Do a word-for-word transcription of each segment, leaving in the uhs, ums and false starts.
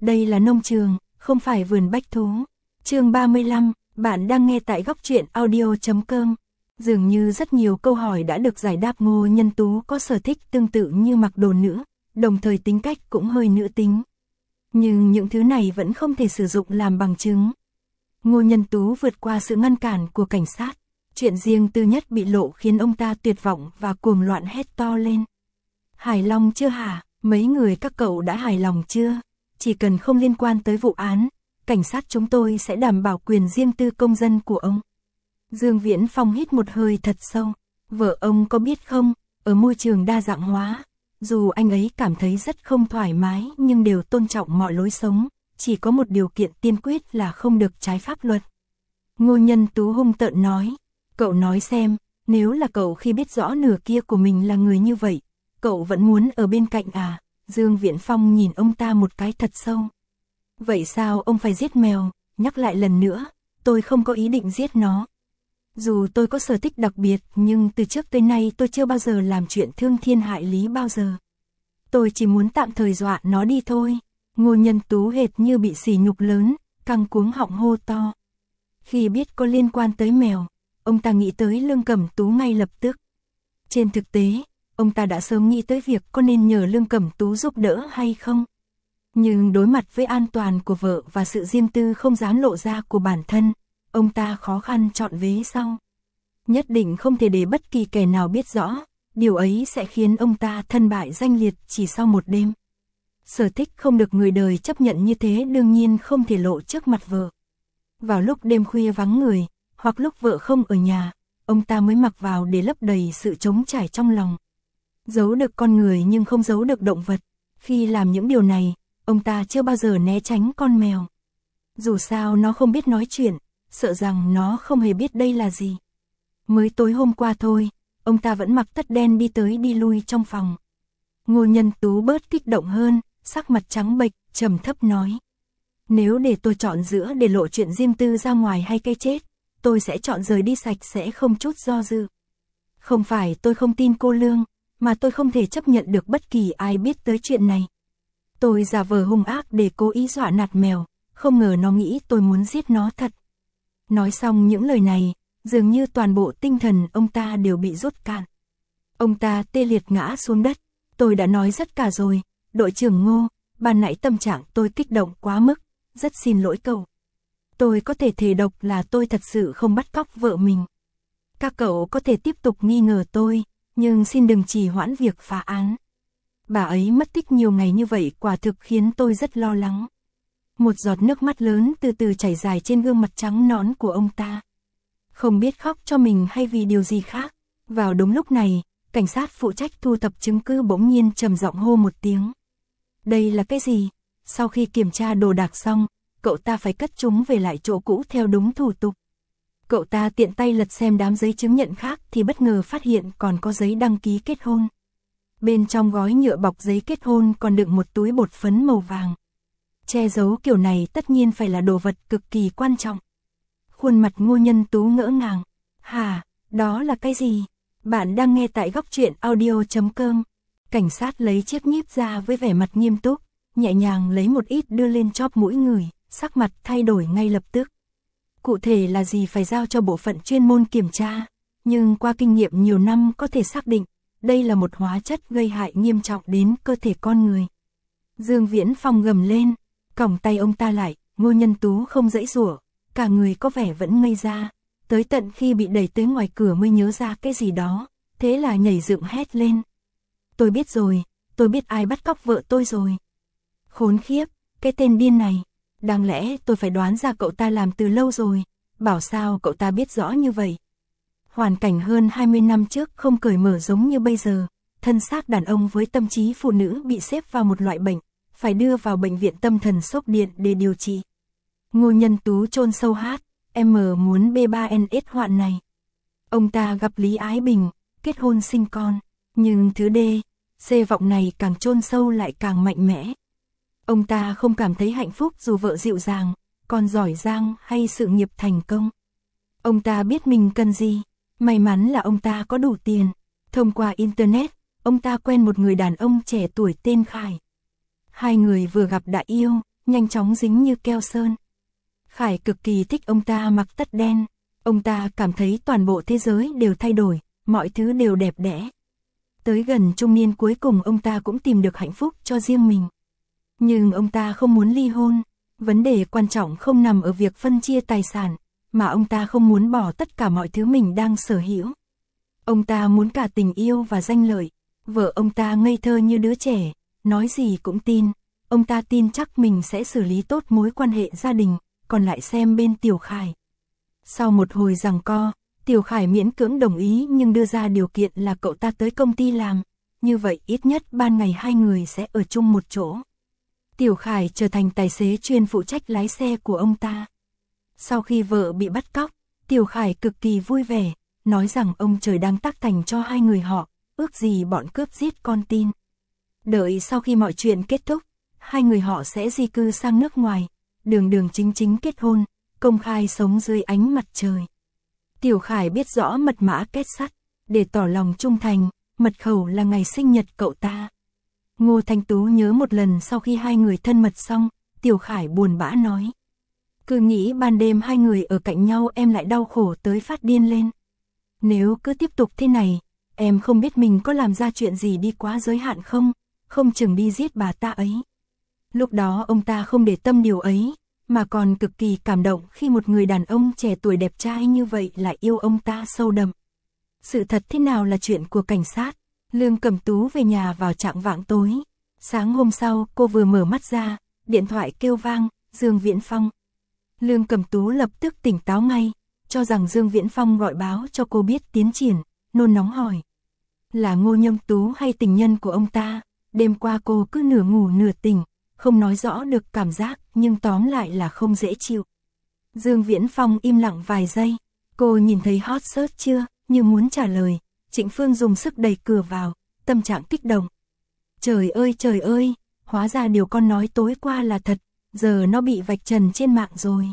đây là nông trường, không phải vườn bách thú. Chương ba mươi lăm, bạn đang nghe tại góc truyện audio chấm com. Dường như rất nhiều câu hỏi đã được giải đáp. Ngô Nhân Tú có sở thích tương tự như mặc đồ nữ, đồng thời tính cách cũng hơi nữ tính. Nhưng những thứ này vẫn không thể sử dụng làm bằng chứng. Ngô Nhân Tú vượt qua sự ngăn cản của cảnh sát. Chuyện riêng tư nhất bị lộ khiến ông ta tuyệt vọng và cuồng loạn hét to lên. Hài lòng chưa hả? Mấy người các cậu đã hài lòng chưa? Chỉ cần không liên quan tới vụ án, cảnh sát chúng tôi sẽ đảm bảo quyền riêng tư công dân của ông. Dương Viễn Phong hít một hơi thật sâu. Vợ ông có biết không, ở môi trường đa dạng hóa, dù anh ấy cảm thấy rất không thoải mái nhưng đều tôn trọng mọi lối sống, chỉ có một điều kiện tiên quyết là không được trái pháp luật. Ngô Nhân Tú hung tợn nói, cậu nói xem, nếu là cậu khi biết rõ nửa kia của mình là người như vậy, cậu vẫn muốn ở bên cạnh à? Dương Viễn Phong nhìn ông ta một cái thật sâu. Vậy sao ông phải giết mèo? Nhắc lại lần nữa, tôi không có ý định giết nó. Dù tôi có sở thích đặc biệt nhưng từ trước tới nay tôi chưa bao giờ làm chuyện thương thiên hại lý bao giờ. Tôi chỉ muốn tạm thời dọa nó đi thôi. Ngô Nhân Tú hệt như bị sỉ nhục lớn, căng cuống họng hô to. Khi biết có liên quan tới mèo, ông ta nghĩ tới Lương Cẩm Tú ngay lập tức. Trên thực tế, ông ta đã sớm nghĩ tới việc có nên nhờ Lương Cẩm Tú giúp đỡ hay không. Nhưng đối mặt với an toàn của vợ và sự riêng tư không dám lộ ra của bản thân, ông ta khó khăn chọn vế sau. Nhất định không thể để bất kỳ kẻ nào biết rõ, điều ấy sẽ khiến ông ta thân bại danh liệt chỉ sau một đêm. Sở thích không được người đời chấp nhận như thế đương nhiên không thể lộ trước mặt vợ. Vào lúc đêm khuya vắng người, hoặc lúc vợ không ở nhà, ông ta mới mặc vào để lấp đầy sự trống trải trong lòng. Giấu được con người nhưng không giấu được động vật. Khi làm những điều này, ông ta chưa bao giờ né tránh con mèo. Dù sao nó không biết nói chuyện, sợ rằng nó không hề biết đây là gì. Mới tối hôm qua thôi, ông ta vẫn mặc tất đen đi tới đi lui trong phòng. Ngô Nhân Tú bớt kích động hơn, sắc mặt trắng bệch, trầm thấp nói. Nếu để tôi chọn giữa để lộ chuyện riêng tư ra ngoài hay cái chết, tôi sẽ chọn rời đi sạch sẽ không chút do dự. Không phải tôi không tin cô Lương, mà tôi không thể chấp nhận được bất kỳ ai biết tới chuyện này. Tôi giả vờ hung ác để cố ý dọa nạt mèo, không ngờ nó nghĩ tôi muốn giết nó thật. Nói xong những lời này, dường như toàn bộ tinh thần ông ta đều bị rút cạn. Ông ta tê liệt ngã xuống đất. Tôi đã nói rất cả rồi, đội trưởng Ngô, ban nãy tâm trạng tôi kích động quá mức, rất xin lỗi cậu. Tôi có thể thề độc là tôi thật sự không bắt cóc vợ mình. Các cậu có thể tiếp tục nghi ngờ tôi, nhưng xin đừng trì hoãn việc phá án. Bà ấy mất tích nhiều ngày như vậy quả thực khiến tôi rất lo lắng. Một giọt nước mắt lớn từ từ chảy dài trên gương mặt trắng nõn của ông ta. Không biết khóc cho mình hay vì điều gì khác. Vào đúng lúc này, cảnh sát phụ trách thu thập chứng cứ bỗng nhiên trầm giọng hô một tiếng. Đây là cái gì? Sau khi kiểm tra đồ đạc xong, cậu ta phải cất chúng về lại chỗ cũ theo đúng thủ tục. Cậu ta tiện tay lật xem đám giấy chứng nhận khác thì bất ngờ phát hiện còn có giấy đăng ký kết hôn. Bên trong gói nhựa bọc giấy kết hôn còn đựng một túi bột phấn màu vàng. Che giấu kiểu này tất nhiên phải là đồ vật cực kỳ quan trọng. Khuôn mặt Ngô Nhân Tú ngỡ ngàng. Hả, đó là cái gì? Bạn đang nghe tại góc truyện audio chấm com. Cảnh sát lấy chiếc nhíp ra với vẻ mặt nghiêm túc, nhẹ nhàng lấy một ít đưa lên chóp mũi người, sắc mặt thay đổi ngay lập tức. Cụ thể là gì phải giao cho bộ phận chuyên môn kiểm tra, nhưng qua kinh nghiệm nhiều năm có thể xác định, đây là một hóa chất gây hại nghiêm trọng đến cơ thể con người. Dương Viễn Phong gầm lên, còng tay ông ta lại, Ngô Nhân Tú không giãy giụa, cả người có vẻ vẫn ngây ra, tới tận khi bị đẩy tới ngoài cửa mới nhớ ra cái gì đó, thế là nhảy dựng hét lên. Tôi biết rồi, tôi biết ai bắt cóc vợ tôi rồi. Khốn khiếp, cái tên điên này, đáng lẽ tôi phải đoán ra cậu ta làm từ lâu rồi, bảo sao cậu ta biết rõ như vậy. Hoàn cảnh hơn hai mươi năm trước không cởi mở giống như bây giờ, thân xác đàn ông với tâm trí phụ nữ bị xếp vào một loại bệnh, phải đưa vào bệnh viện tâm thần sốc điện để điều trị. Ngô Nhân Tú chôn sâu hát, em muốn B ba N S hoạn này. Ông ta gặp Lý Ái Bình, kết hôn sinh con, nhưng thứ D, C vọng này càng chôn sâu lại càng mạnh mẽ. Ông ta không cảm thấy hạnh phúc dù vợ dịu dàng, con giỏi giang hay sự nghiệp thành công. Ông ta biết mình cần gì, may mắn là ông ta có đủ tiền. Thông qua Internet, ông ta quen một người đàn ông trẻ tuổi tên Khải. Hai người vừa gặp đã yêu, nhanh chóng dính như keo sơn. Khải cực kỳ thích ông ta mặc tất đen, ông ta cảm thấy toàn bộ thế giới đều thay đổi, mọi thứ đều đẹp đẽ. Tới gần trung niên cuối cùng ông ta cũng tìm được hạnh phúc cho riêng mình. Nhưng ông ta không muốn ly hôn, vấn đề quan trọng không nằm ở việc phân chia tài sản, mà ông ta không muốn bỏ tất cả mọi thứ mình đang sở hữu. Ông ta muốn cả tình yêu và danh lợi. Vợ ông ta ngây thơ như đứa trẻ, nói gì cũng tin. Ông ta tin chắc mình sẽ xử lý tốt mối quan hệ gia đình, còn lại xem bên Tiểu Khải. Sau một hồi giằng co, Tiểu Khải miễn cưỡng đồng ý nhưng đưa ra điều kiện là cậu ta tới công ty làm, như vậy ít nhất ban ngày hai người sẽ ở chung một chỗ. Tiểu Khải trở thành tài xế chuyên phụ trách lái xe của ông ta. Sau khi vợ bị bắt cóc, Tiểu Khải cực kỳ vui vẻ, nói rằng ông trời đang tác thành cho hai người họ, ước gì bọn cướp giết con tin. Đợi sau khi mọi chuyện kết thúc, hai người họ sẽ di cư sang nước ngoài, đường đường chính chính kết hôn, công khai sống dưới ánh mặt trời. Tiểu Khải biết rõ mật mã kết sắt, để tỏ lòng trung thành, mật khẩu là ngày sinh nhật cậu ta. Ngô Thanh Tú nhớ một lần sau khi hai người thân mật xong, Tiểu Khải buồn bã nói. Cứ nghĩ ban đêm hai người ở cạnh nhau em lại đau khổ tới phát điên lên. Nếu cứ tiếp tục thế này, em không biết mình có làm ra chuyện gì đi quá giới hạn không, không chừng đi giết bà ta ấy. Lúc đó ông ta không để tâm điều ấy, mà còn cực kỳ cảm động khi một người đàn ông trẻ tuổi đẹp trai như vậy lại yêu ông ta sâu đậm. Sự thật thế nào là chuyện của cảnh sát. Lương Cẩm Tú về nhà vào trạng vạng tối. Sáng hôm sau cô vừa mở mắt ra, điện thoại kêu vang, Dương Viễn Phong. Lương Cẩm Tú lập tức tỉnh táo ngay, cho rằng Dương Viễn Phong gọi báo cho cô biết tiến triển, nôn nóng hỏi. Là Ngô Nhâm Tú hay tình nhân của ông ta? Đêm qua cô cứ nửa ngủ nửa tỉnh, không nói rõ được cảm giác, nhưng tóm lại là không dễ chịu. Dương Viễn Phong im lặng vài giây, cô nhìn thấy hot search chưa, như muốn trả lời. Trịnh Phương dùng sức đẩy cửa vào, tâm trạng kích động. Trời ơi trời ơi, hóa ra điều con nói tối qua là thật, giờ nó bị vạch trần trên mạng rồi.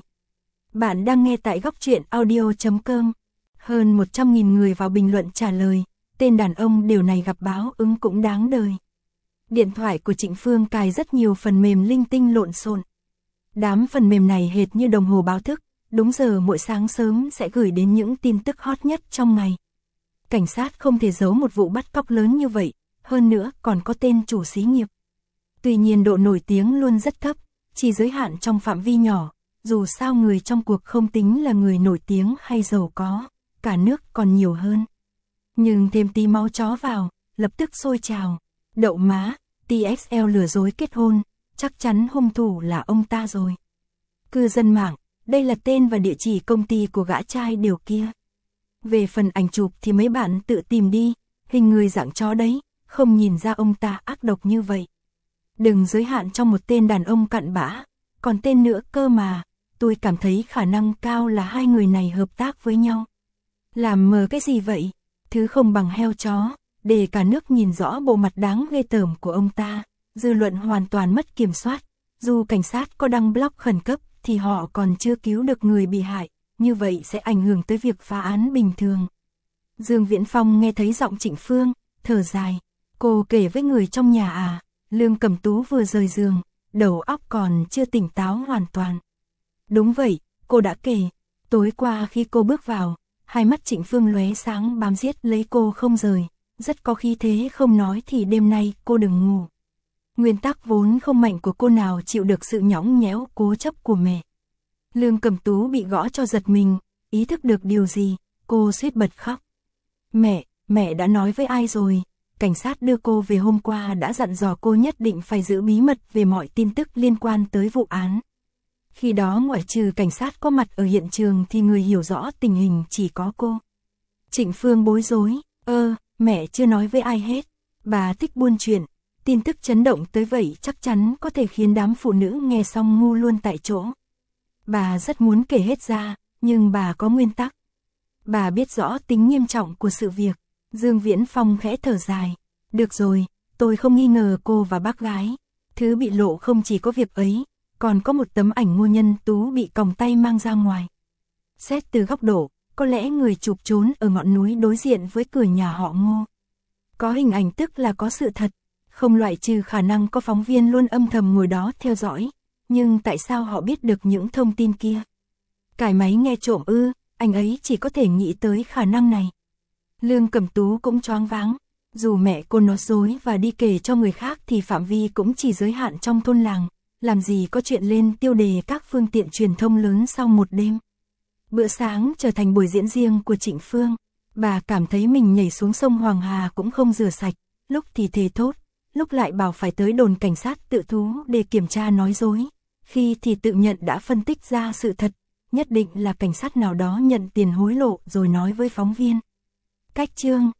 Bạn đang nghe tại góc truyện audio chấm com. Hơn một trăm nghìn người vào bình luận trả lời, tên đàn ông điều này gặp báo ứng cũng đáng đời. Điện thoại của Trịnh Phương cài rất nhiều phần mềm linh tinh lộn xộn. Đám phần mềm này hệt như đồng hồ báo thức, đúng giờ mỗi sáng sớm sẽ gửi đến những tin tức hot nhất trong ngày. Cảnh sát không thể giấu một vụ bắt cóc lớn như vậy, hơn nữa còn có tên chủ xí nghiệp. Tuy nhiên độ nổi tiếng luôn rất thấp, chỉ giới hạn trong phạm vi nhỏ, dù sao người trong cuộc không tính là người nổi tiếng hay giàu có, cả nước còn nhiều hơn. Nhưng thêm tí máu chó vào, lập tức sôi trào. Đậu má, tê ích lờ lừa dối kết hôn, chắc chắn hung thủ là ông ta rồi. Cư dân mạng, đây là tên và địa chỉ công ty của gã trai điều kia. Về phần ảnh chụp thì mấy bạn tự tìm đi, hình người dạng chó đấy, không nhìn ra ông ta ác độc như vậy. Đừng giới hạn trong một tên đàn ông cặn bã, còn tên nữa cơ mà, tôi cảm thấy khả năng cao là hai người này hợp tác với nhau. Làm mờ cái gì vậy, thứ không bằng heo chó, để cả nước nhìn rõ bộ mặt đáng ghê tởm của ông ta, dư luận hoàn toàn mất kiểm soát, dù cảnh sát có đăng blog khẩn cấp thì họ còn chưa cứu được người bị hại. Như vậy sẽ ảnh hưởng tới việc phá án bình thường. Dương Viễn Phong nghe thấy giọng Trịnh Phương, thở dài. Cô kể với người trong nhà à? Lương Cẩm Tú vừa rời giường, đầu óc còn chưa tỉnh táo hoàn toàn. Đúng vậy, cô đã kể. Tối qua khi cô bước vào, hai mắt Trịnh Phương lóe sáng bám giết lấy cô không rời. Rất có khí thế không nói thì đêm nay cô đừng ngủ. Nguyên tắc vốn không mạnh của cô nào chịu được sự nhõng nhẽo cố chấp của mẹ. Lương Cẩm Tú bị gõ cho giật mình, ý thức được điều gì, cô suýt bật khóc. Mẹ, mẹ đã nói với ai rồi? Cảnh sát đưa cô về hôm qua đã dặn dò cô nhất định phải giữ bí mật về mọi tin tức liên quan tới vụ án. Khi đó ngoại trừ cảnh sát có mặt ở hiện trường thì người hiểu rõ tình hình chỉ có cô. Trịnh Phương bối rối, ơ, mẹ chưa nói với ai hết. Bà thích buôn chuyện, tin tức chấn động tới vậy chắc chắn có thể khiến đám phụ nữ nghe xong ngu luôn tại chỗ. Bà rất muốn kể hết ra, nhưng bà có nguyên tắc. Bà biết rõ tính nghiêm trọng của sự việc. Dương Viễn Phong khẽ thở dài. Được rồi, tôi không nghi ngờ cô và bác gái. Thứ bị lộ không chỉ có việc ấy, còn có một tấm ảnh Ngô Nhân Tú bị còng tay mang ra ngoài. Xét từ góc độ, có lẽ người chụp trốn ở ngọn núi đối diện với cửa nhà họ Ngô. Có hình ảnh tức là có sự thật, không loại trừ khả năng có phóng viên luôn âm thầm ngồi đó theo dõi. Nhưng tại sao họ biết được những thông tin kia? Cải máy nghe trộm ư? Anh ấy chỉ có thể nghĩ tới khả năng này. Lương Cẩm Tú cũng choáng váng. Dù mẹ cô nói dối và đi kể cho người khác thì phạm vi cũng chỉ giới hạn trong thôn làng. Làm gì có chuyện lên tiêu đề các phương tiện truyền thông lớn sau một đêm. Bữa sáng trở thành buổi diễn riêng của Trịnh Phương. Bà cảm thấy mình nhảy xuống sông Hoàng Hà cũng không rửa sạch. Lúc thì thề thốt, lúc lại bảo phải tới đồn cảnh sát tự thú để kiểm tra nói dối. Khi thì tự nhận đã phân tích ra sự thật. Nhất định là cảnh sát nào đó nhận tiền hối lộ rồi nói với phóng viên. Cách chương